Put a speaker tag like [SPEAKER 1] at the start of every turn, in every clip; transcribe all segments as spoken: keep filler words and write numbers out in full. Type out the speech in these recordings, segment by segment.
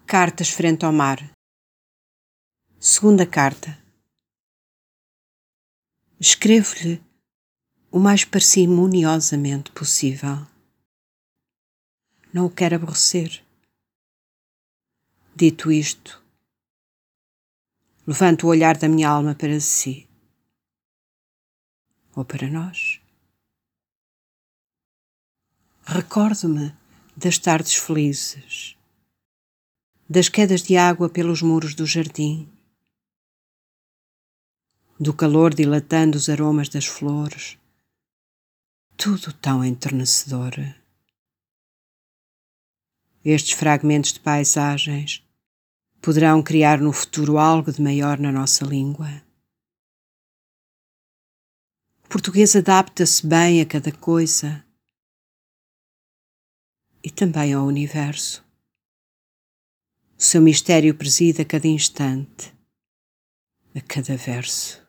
[SPEAKER 1] Cartas frente ao mar. Segunda carta. Escrevo-lhe o mais parcimoniosamente possível. Não o quero aborrecer. Dito isto, levanto o olhar da minha alma para si, ou para nós. Recordo-me das tardes felizes, das quedas de água pelos muros do jardim, do calor dilatando os aromas das flores, tudo tão enternecedor. Estes fragmentos de paisagens poderão criar no futuro algo de maior na nossa língua. O português adapta-se bem a cada coisa e também ao universo. O seu mistério preside a cada instante, a cada verso.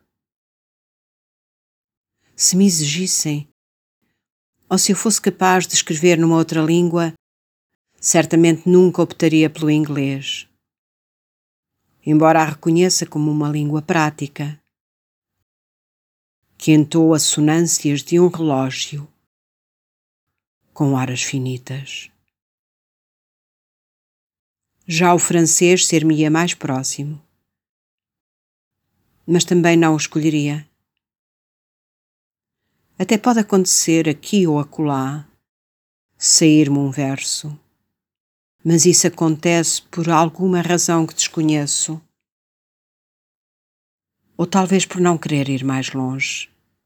[SPEAKER 1] Se me exigissem, ou se eu fosse capaz de escrever numa outra língua, certamente nunca optaria pelo inglês, embora a reconheça como uma língua prática, que entoa sonâncias de um relógio com horas finitas. Já o francês ser-me-ia mais próximo, mas também não o escolheria. Até pode acontecer aqui ou acolá sair-me um verso, mas isso acontece por alguma razão que desconheço, ou talvez por não querer ir mais longe.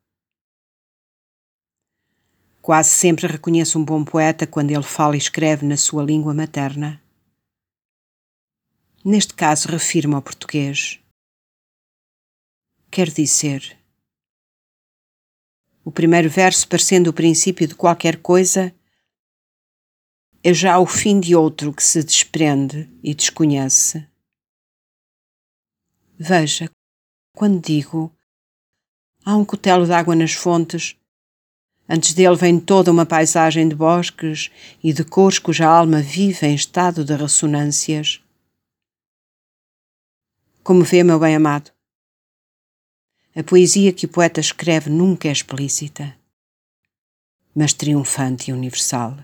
[SPEAKER 1] Quase sempre reconheço um bom poeta quando ele fala e escreve na sua língua materna. Neste caso, refiro-me ao português. Quero dizer, o primeiro verso, parecendo o princípio de qualquer coisa, é já o fim de outro que se desprende e desconhece. Veja, quando digo há um cutelo de água nas fontes, antes dele vem toda uma paisagem de bosques e de cores cuja alma vive em estado de ressonâncias. Como vê, meu bem-amado, a poesia que o poeta escreve nunca é explícita, mas triunfante e universal.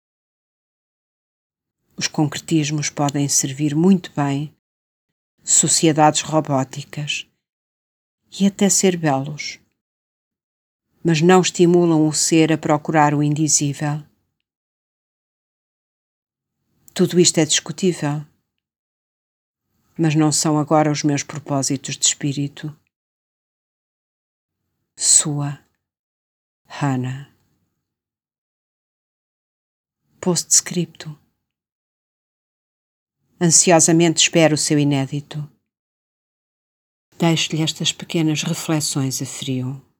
[SPEAKER 1] Os concretismos podem servir muito bem sociedades robóticas e até ser belos, mas não estimulam o ser a procurar o indizível. Tudo isto é discutível, mas não são agora os meus propósitos de espírito. Sua Hannah. Postscripto. Ansiosamente espero o seu inédito. Deixo-lhe estas pequenas reflexões a frio.